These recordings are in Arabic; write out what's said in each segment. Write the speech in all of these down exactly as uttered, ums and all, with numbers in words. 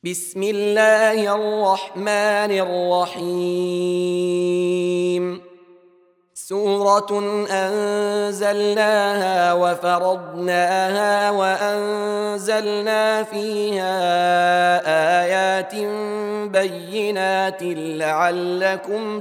بسم الله الرحمن الرحيم. سورة أنزلناها وفرضناها وأنزلنا فيها آيات بينات لعلكم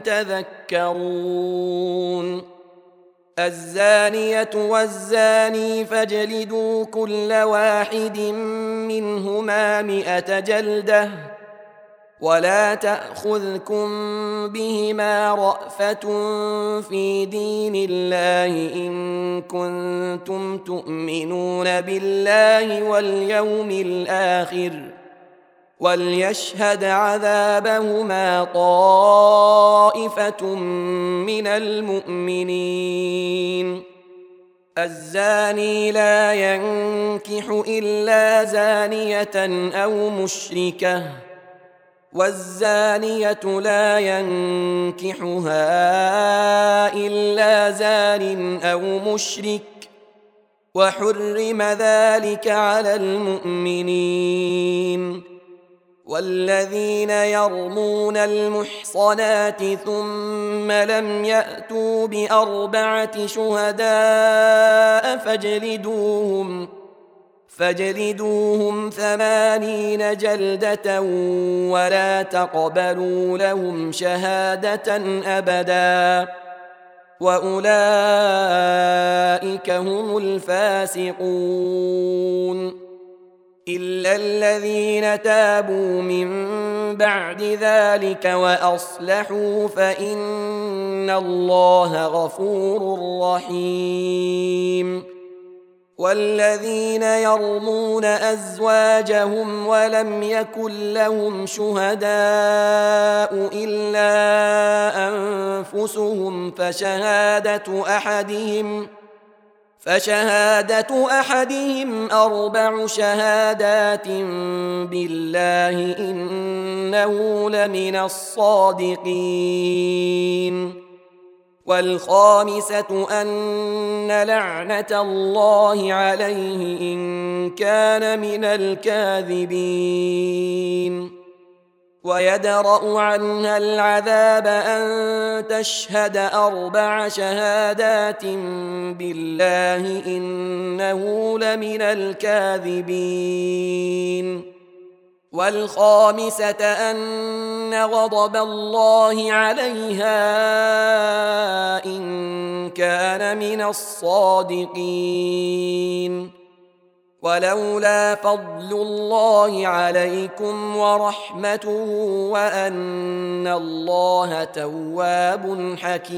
تذكرون. الزانية والزاني فاجلدوا كل واحد منهما مئة جلدة ولا تأخذكم بهما رأفة في دين الله إن كنتم تؤمنون بالله واليوم الآخر وليشهد عذابهما طائفة من المؤمنين. الزاني لا ينكح إلا زانية أو مشركة والزانية لا ينكحها إلا زان أو مشرك وحرم ذلك على المؤمنين. والذين يرمون المحصنات ثم لم يأتوا بأربعة شهداء فاجلدوهم فاجلدوهم ثمانين جلدة ولا تقبلوا لهم شهادة أبدا وأولئك هم الفاسقون. إلا الذين تابوا من بعد ذلك وأصلحوا فإن الله غفور رحيم. والذين يرمون أزواجهم ولم يكن لهم شهداء إلا أنفسهم فشهادة أحدهم فشهادة أحدهم أربع شهادات بالله إنه لمن الصادقين. والخامسة أن لعنة الله عليه إن كان من الكاذبين. ويدرأ عنها العذاب أن تشهد أربع شهادات بالله إنه لمن الكاذبين. والخامسة أن غضب الله عليها إن كان من الصادقين. ولولا فضل الله عليكم ورحمته وأن الله تواب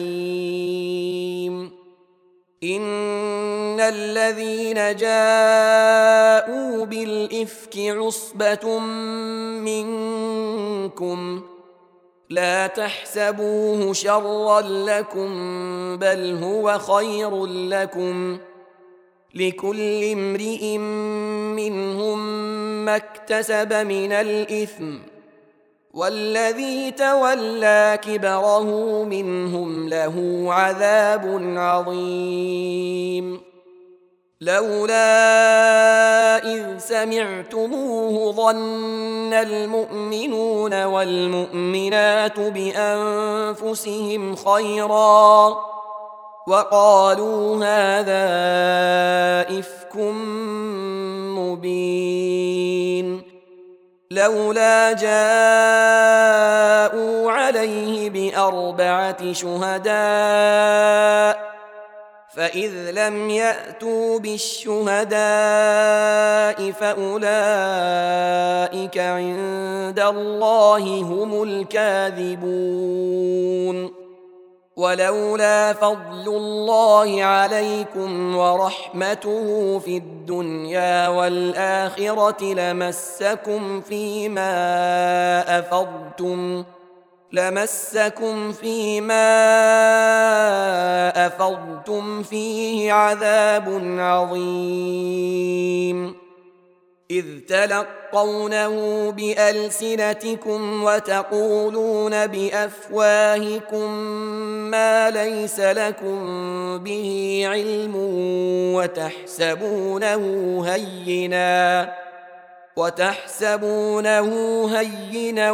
حكيم. إن الذين جاءوا بالإفك عصبة منكم لا تحسبوه شرا لكم بل هو خير لكم لكل امرئ منهم ما اكتسب من الإثم والذي تولى كبره منهم له عذاب عظيم. لولا إذ سمعتموه ظن المؤمنون والمؤمنات بأنفسهم خيرا وقالوا هذا إفك مبين. لولا جاءوا عليه بأربعة شهداء فإذ لم يأتوا بالشهداء فأولئك عند الله هم الكاذبون. ولولا فضل الله عليكم ورحمته في الدنيا والآخرة لمسكم فيما أفضتم لمسكم فيما أفضتم فيه عذاب عظيم. إذ تلقونه بألسنتكم وتقولون بأفواهكم ما ليس لكم به علم وتحسبونه هينا وتحسبونه هينا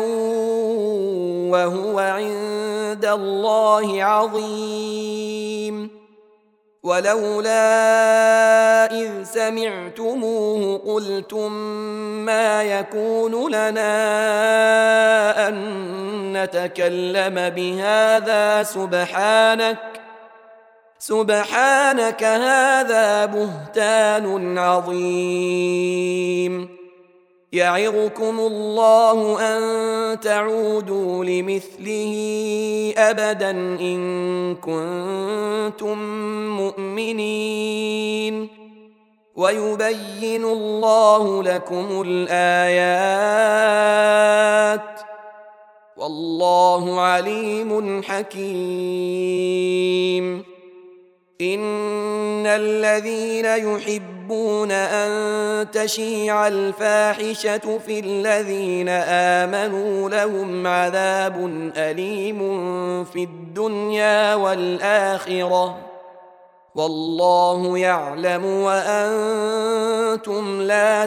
وهو عند الله عظيم ولولا إذ سمعتموه قلتم ما يكون لنا أن نتكلم بهذا سبحانك سبحانك هذا بهتان عظيم يعظكم الله أن تعودوا لمثله أبدا إن كنتم مؤمنين ويبين الله لكم الآيات والله عليم حكيم إن الذين يحبون أن تشيع الفاحشة في الذين آمنوا لهم عذاب أليم في الدنيا والآخرة والله يعلم وأنتم لا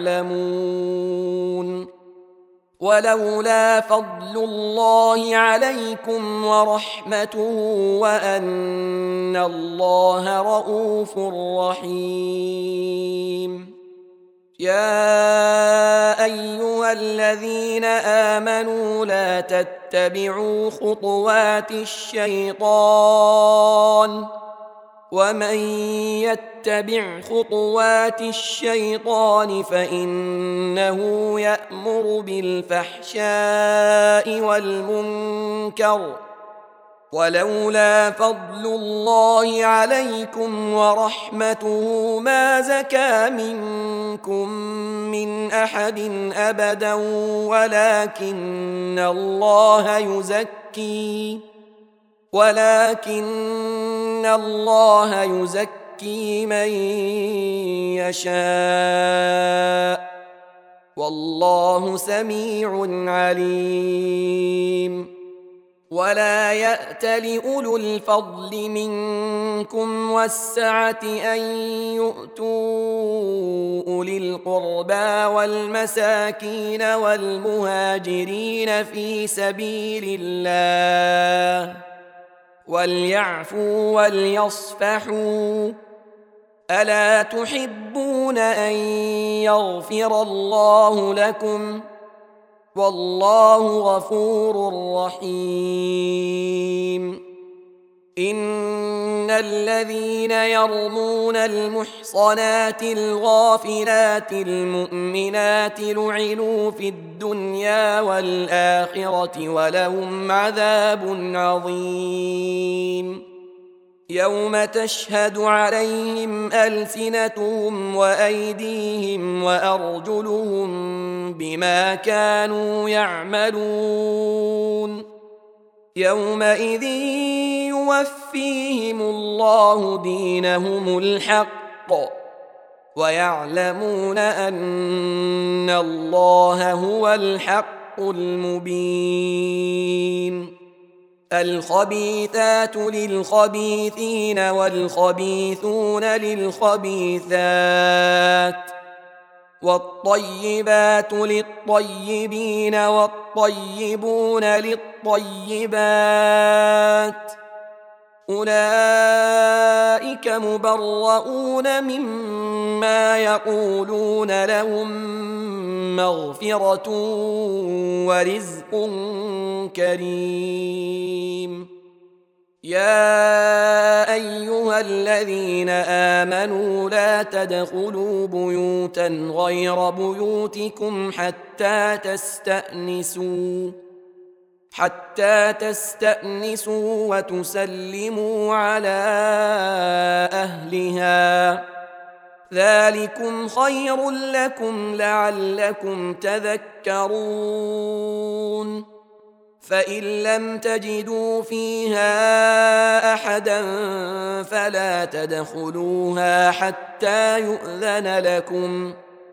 تعلمون ولولا فضل الله عليكم ورحمته وأن الله رءوف رحيم يا أيها الذين آمنوا لا تتبعوا خطوات الشيطان ومن يتبع خطوات الشيطان فإنه يأمر بالفحشاء والمنكر ولولا فضل الله عليكم ورحمته ما زكى منكم من أحد أبدا ولكن الله يزكي ولكن الله يزكي من يشاء والله سميع عليم ولا يأتل أولو الفضل منكم والسعة أن يؤتوا أولي القربى والمساكين والمهاجرين في سبيل الله وليعفوا وليصفحوا ألا تحبون أن يغفر الله لكم والله غفور رحيم إن الذين يرمون المحصنات الغافلات المؤمنات لعنوا في الدنيا والآخرة ولهم عذاب عظيم يوم تشهد عليهم ألسنتهم وأيديهم وأرجلهم بما كانوا يعملون يومئذ يوفيهم الله دينهم الحق ويعلمون أن الله هو الحق المبين الخبيثات للخبيثين والخبيثون للخبيثات والطيبات للطيبين والطيبون للطيبات أولئك مبرؤون مما يقولون لهم مغفرة ورزق كريم يا أيها الذين آمنوا لا تدخلوا بيوتا غير بيوتكم حتى تستأنسوا حتى تستأنسوا وتسلموا على أهلها ذلكم خير لكم لعلكم تذكرون فإن لم تجدوا فيها أحدا فلا تدخلوها حتى يؤذن لكم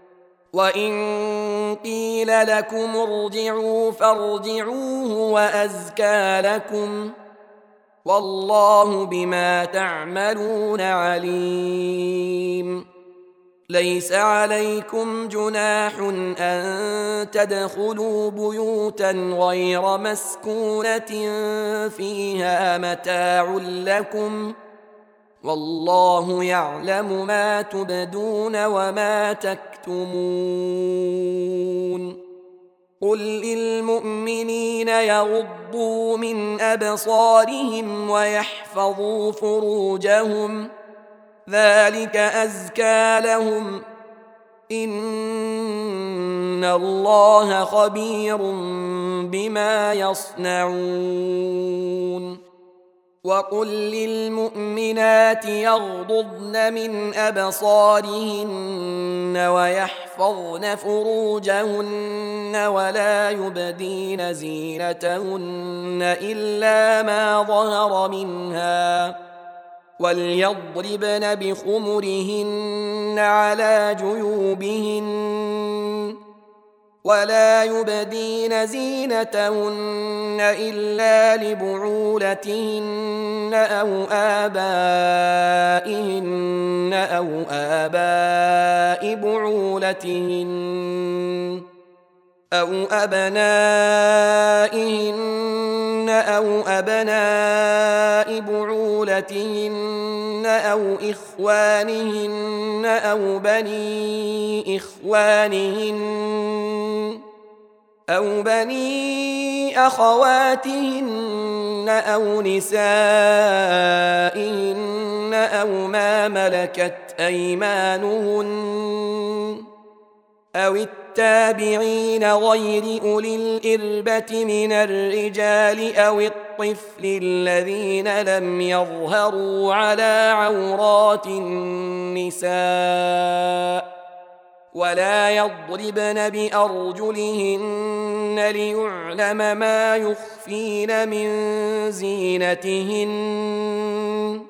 وإن قيل لكم ارجعوا فارجعوه وأزكى لكم والله بما تعملون عليم ليس عليكم جناح أن تدخلوا بيوتا غير مسكونة فيها متاع لكم والله يعلم ما تبدون وما تكتمون قل للمؤمنين يغضوا من أبصارهم ويحفظوا فروجهم ذلك أزكى لهم إن الله خبير بما يصنعون وقل للمؤمنات يغضضن من أبصارهن ويحفظن فروجهن ولا يبدين زينتهن إلا ما ظهر منها وليضربن بخمرهن على جيوبهن ولا يبدين زينتهن إلا لبعولتهن أو آبائهن أو آباء بعولتهن أو أبنائهن أو أبناء بعولتهن أو إخوانهن أو بني إخوانهن أو بني أخواتهن أو نسائهن أو ما ملكت أيمانهن أو التابعين غير أولي الإربة من الرجال أو الطفل الذين لم يظهروا على عورات النساء ولا يضربن بأرجلهن ليعلم ما يخفين من زينتهن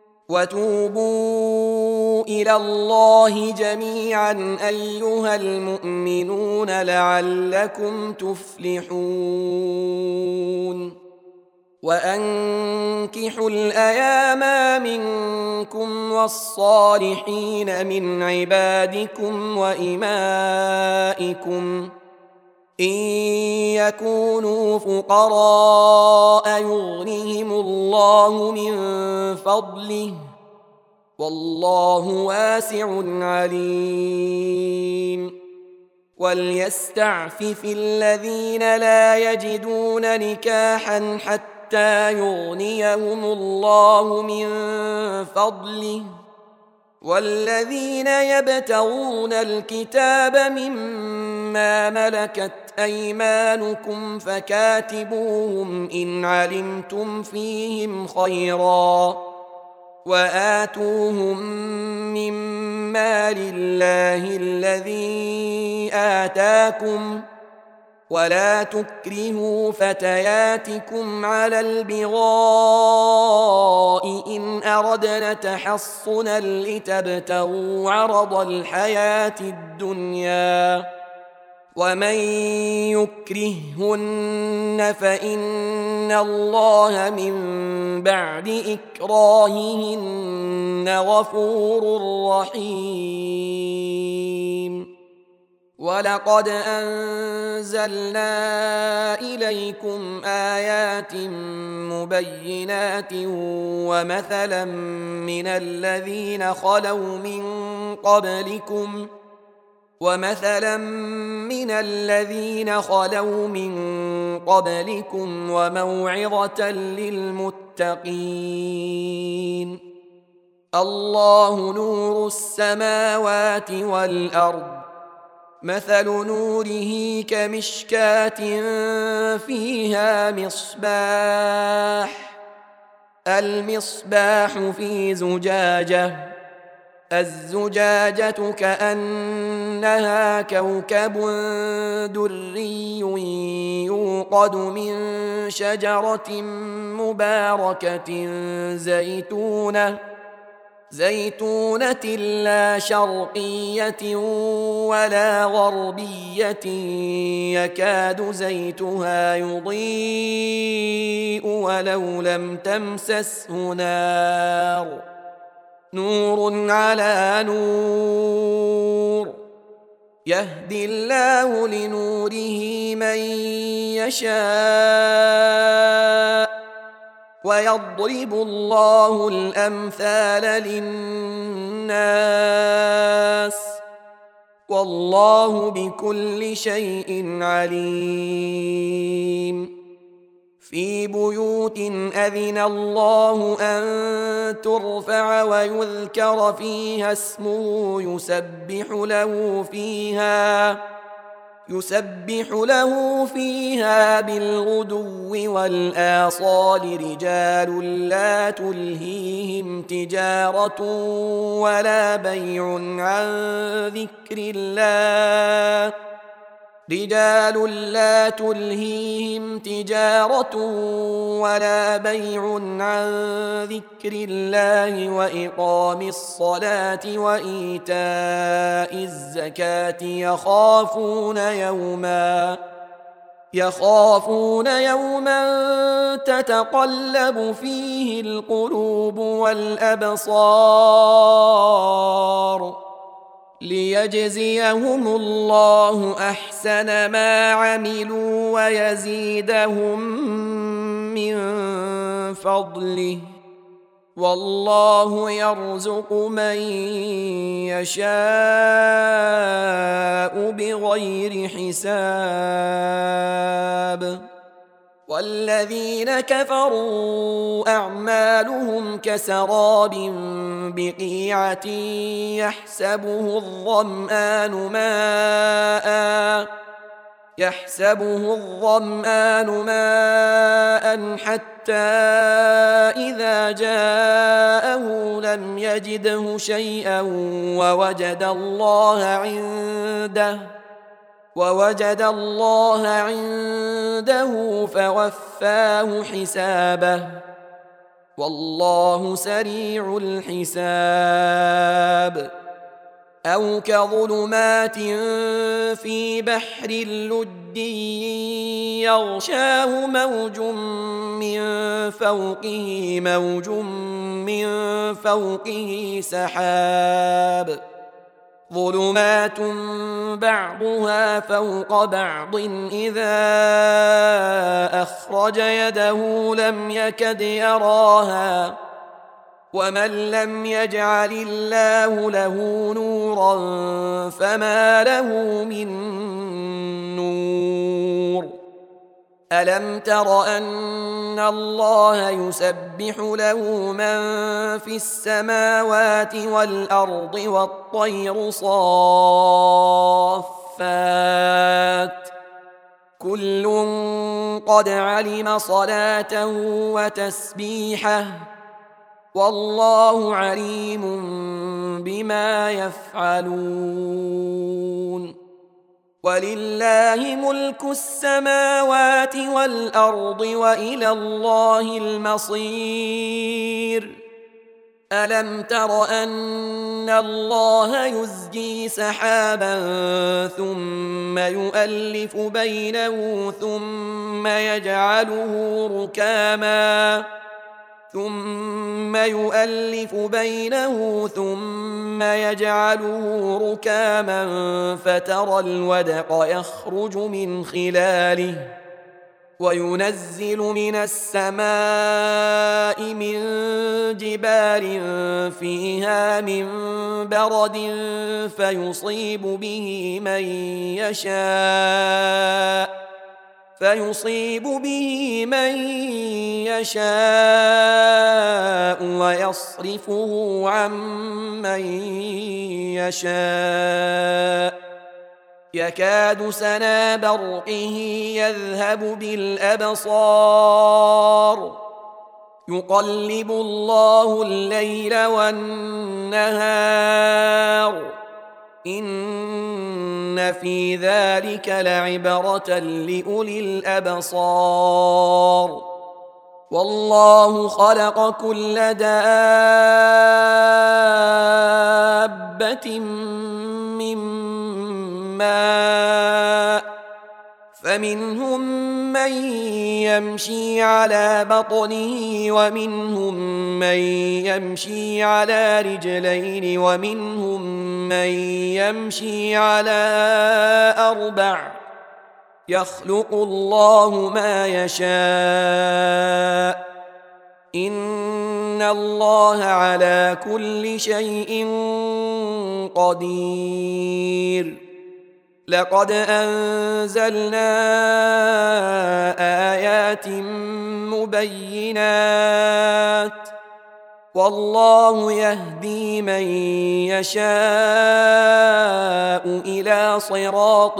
وتوبوا إلى الله جميعا أيها المؤمنون لعلكم تفلحون وأنكحوا الأيام منكم والصالحين من عبادكم وإمائكم إن يكونوا فقراء يغنهم الله من فضله والله واسع عليم وليستعفف الذين لا يجدون نكاحا حتى يغنيهم الله من فضله والذين يبتغون الكتاب مما ملكت أيمانكم فكاتبوهم إن علمتم فيهم خيرا وآتوهم من مال الله الذي آتاكم ولا تكرهوا فتياتكم على البغاء إن أردنا تحصنا لتبتغوا عرض الحياة الدنيا ومن يكرههن فإن الله من بعد إكراههن غفور رحيم ولقد أنزلنا إليكم آيات مبينات ومثلا من الذين خلوا من قبلكم ومثلا من الذين خلوا من قبلكم وموعظة للمتقين الله نور السماوات والأرض مثل نوره كمشكاة فيها مصباح المصباح في زجاجة الزجاجة كأنها كوكب دري يوقد من شجرة مباركة زيتونة زيتونة لا شرقية ولا غربية يكاد زيتها يضيء ولو لم تمسسه نار نور على نور يهدي الله لنوره من يشاء ويضرب الله الأمثال للناس والله بكل شيء عليم. في بيوت أذن الله أن ترفع ويذكر فيها اسمه يسبح له فيها يسبح له فيها بالغدو والآصال رجال لا تلهيهم تجارة ولا بيع عن ذكر الله رجال لا تلهيهم تجارة ولا بيع عن ذكر الله وإقام الصلاة وإيتاء الزكاة يخافون يوما يخافون يوما تتقلب فيه القلوب والأبصار ليجزيهم الله أحسن ما عملوا ويزيدهم من فضله والله يرزق من يشاء بغير حساب. والذين كفروا أعمالهم كسراب بقيعة يحسبه الظمآن ماء يحسبه الظمآن ماء حتى إذا جاءه لم يجده شيئا ووجد الله عنده ووجد الله عنده فوفاه حسابه والله سريع الحساب. أو كظلمات في بحر لجي يغشاه موج من فوقه موج من فوقه سحاب ظلمات بعضها فوق بعض إذا أخرج يده لم يكد يراها ومن لم يجعل الله له نورا فما له من نور. ألم تر أن الله يسبح له من في السماوات والأرض والطير صافات كل قد علم صلاته وتسبيحه والله عليم بما يفعلون. ولله ملك السماوات والأرض وإلى الله المصير. ألم تر أن الله يزجي سحابا ثم يؤلف بينه ثم يجعله ركاما ثم يؤلف بينه ثم يجعله ركاما فترى الودق يخرج من خلاله وينزل من السماء من جبال فيها من برد فيصيب به من يشاء فيصيب به من يشاء ويصرفه عن من يشاء يكاد سنا برقه يذهب بالأبصار يقلب الله الليل والنهار إن في ذلك لعبرة لأولي الأبصار. والله خلق كل دابة من ماء فمنهم من يمشي على بطنه ومنهم من يمشي على رجلين ومنهم من يمشي على أربع يخلق الله ما يشاء إن الله على كل شيء قدير. لقد أنزلنا آيات مبينات والله يهدي من يشاء إلى صراط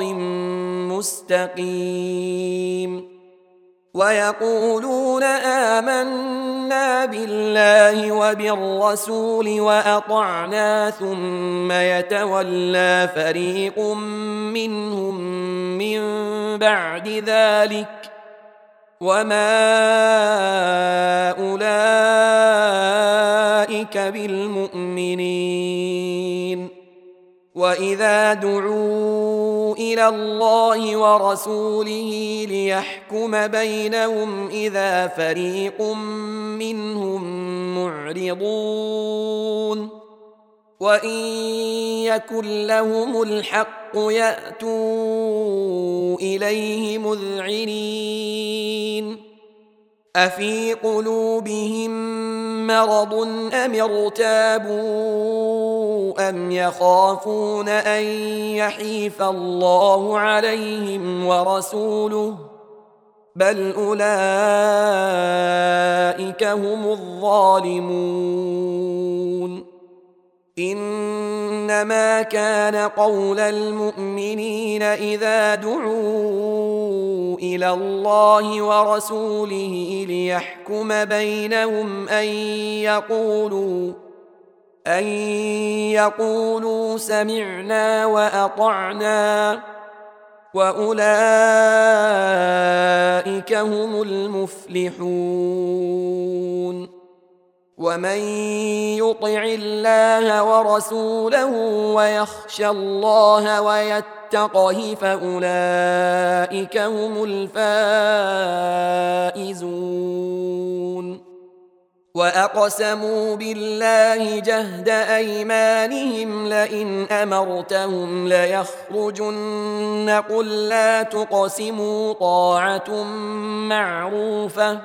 مستقيم. ويقولون آمنا بالله وبالرسول وأطعنا ثم يتولى فريق منهم من بعد ذلك وما أولئك بالمؤمنين. وإذا دعوا إلى الله ورسوله ليحكم بينهم إذا فريق منهم معرضون وإن يكن لهم الحق يأتوا إليه مذعنين. أفي قلوبهم مرض أم ارتابوا أم يخافون أن يحيف الله عليهم ورسوله بل أولئك هم الظالمون. إنما كان قول المؤمنين إذا دعوا إلى الله ورسوله ليحكم بينهم أن يقولوا أن يقولوا سمعنا وأطعنا وأولئك هم المفلحون. ومن يطع الله ورسوله ويخشى الله ويتقه فأولئك هم الفائزون. وأقسموا بالله جهد أيمانهم لئن أمرتهم ليخرجن قل لا تقسموا طاعة معروفة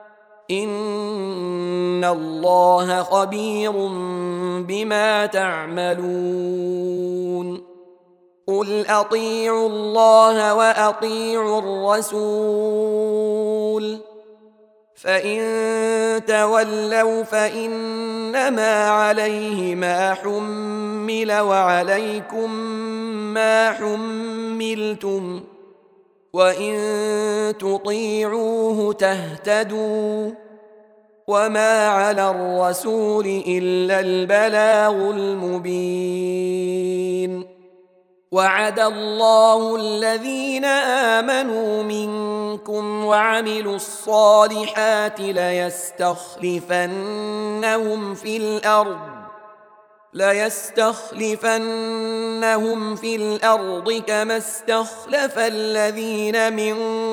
إن الله خبير بما تعملون. قل أطيعوا الله وأطيعوا الرسول فإن تولوا فإنما عليه ما حمل وعليكم ما حملتم وإن تطيعوه تهتدوا وما على الرسول إلا البلاغ المبين. وعد الله الذين آمنوا منكم وعملوا الصالحات ليستخلفنهم في الأرض ليستخلفنهم في الأرض كما استخلف الذين من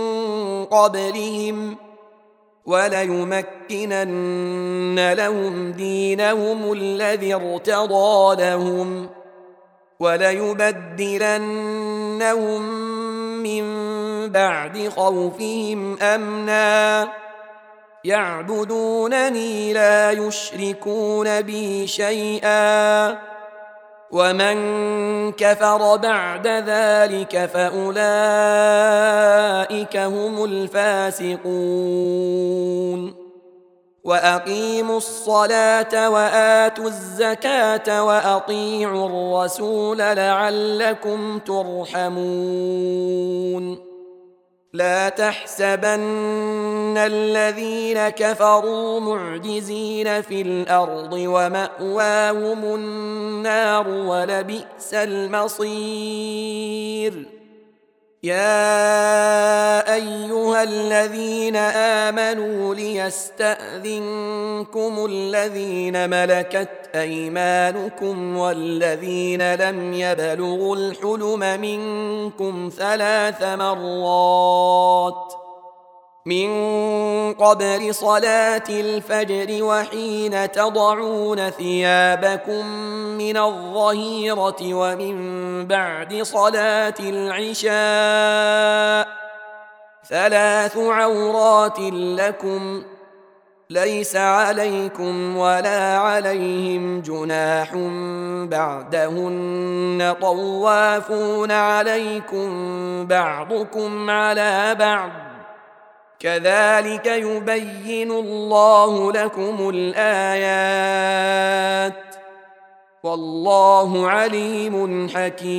قبلهم وليمكنن لهم دينهم الذي ارتضى لهم وليبدلنهم من بعد خوفهم أمنا يعبدونني لا يشركون بي شيئا ومن كفر بعد ذلك فأولئك هم الفاسقون. وأقيموا الصلاة وآتوا الزكاة وأطيعوا الرسول لعلكم ترحمون. لا تحسبن الذين كفروا معجزين في الأرض ومأواهم النار ولبئس المصير. يا أيها الذين آمنوا ليتبعوا وليستأذنكم الذين ملكت أيمانكم والذين لم يبلغوا الحلم منكم ثلاث مرات من قبل صلاة الفجر وحين تضعون ثيابكم من الظهيرة ومن بعد صلاة العشاء ثلاث عورات لكم ليس عليكم ولا عليهم جناح بعدهن طوافون عليكم بعضكم على بعض كذلك يبين الله لكم الآيات والله عليم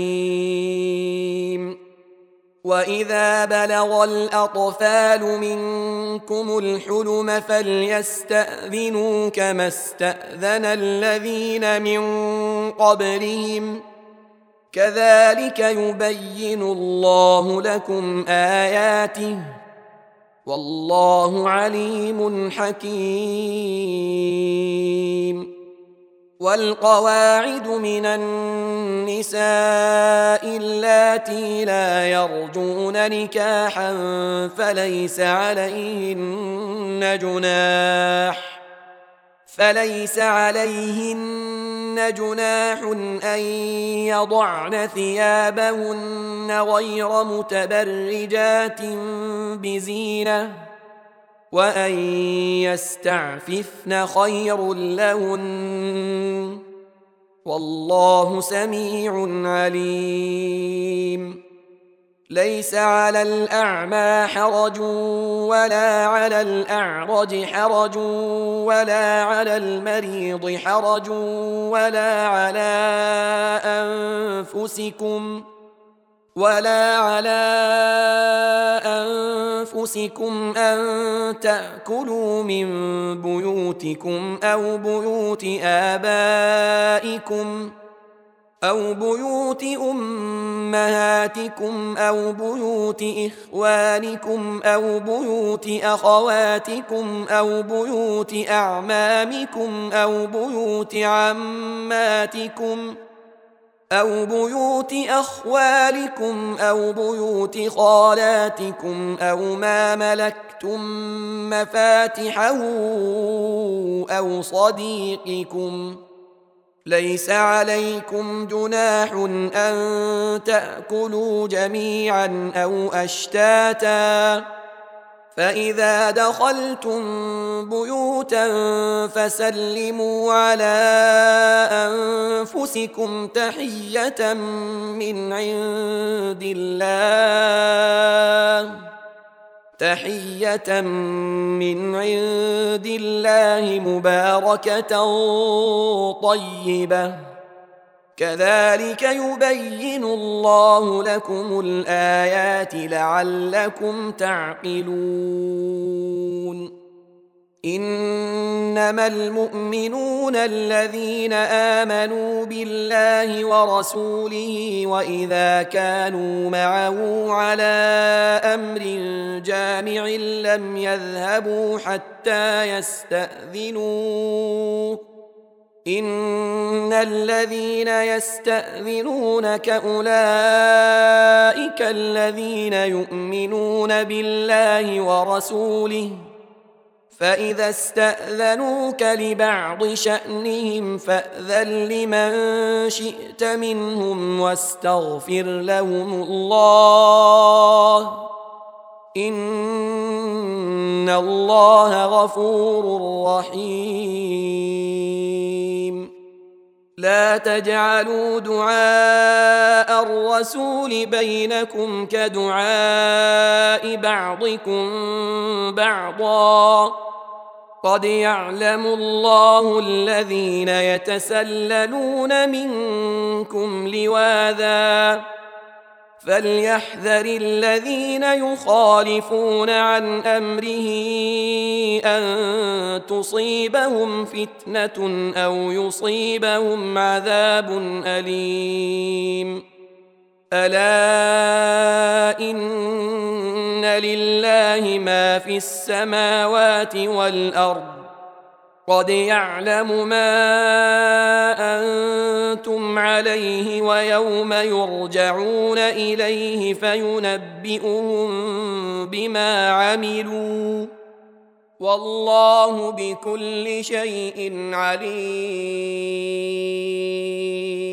حكيم. وإذا بلغ الأطفال منكم الحلم فليستأذنوا كما استأذن الذين من قبلهم كذلك يبين الله لكم آياته والله عليم حكيم. والقواعد من النساء اللاتي لا يرجون نكاحا فليس عليهن جناح فليس عليهن جناح أن يضعن ثيابهن غير متبرجات بزينة وأن يستعففن خير لهن والله سميع عليم. ليس على الأعمى حرج ولا على الأعرج حرج ولا على المريض حرج ولا على أنفسكم ولا على أنفسكم أن تأكلوا من بيوتكم أو بيوت آبائكم أو بيوت أمهاتكم أو بيوت إخوانكم أو بيوت أخواتكم أو بيوت أعمامكم أو بيوت عماتكم أو بيوت أخوالكم أو بيوت خالاتكم أو ما ملكتم مفاتحه أو صديقكم ليس عليكم جناح أن تأكلوا جميعا أو أشتاتا فإذا دخلتم بيوتا فسلموا على أنفسكم تحية من عند الله تحية من عند الله مباركة طيبة كذلك يبين الله لكم الآيات لعلكم تعقلون. إنما المؤمنون الذين آمنوا بالله ورسوله وإذا كانوا معه على أمر جامع لم يذهبوا حتى يستأذنوه إن الذين يستأذنونك أولئك الذين يؤمنون بالله ورسوله فإذا استأذنوك لبعض شأنهم فأذن لمن شئت منهم واستغفر لهم الله إن الله غفور رحيم. لا تجعلوا دعاء الرسول بينكم كدعاء بعضكم بعضا قد يعلم الله الذين يتسللون منكم لواذا فليحذر الذين يخالفون عن أمره أن تصيبهم فتنة أو يصيبهم عذاب أليم. ألا إن لله ما في السماوات والأرض قد يعلم ما أنتم عليه ويوم يرجعون إليه فينبئهم بما عملوا والله بكل شيء عليم.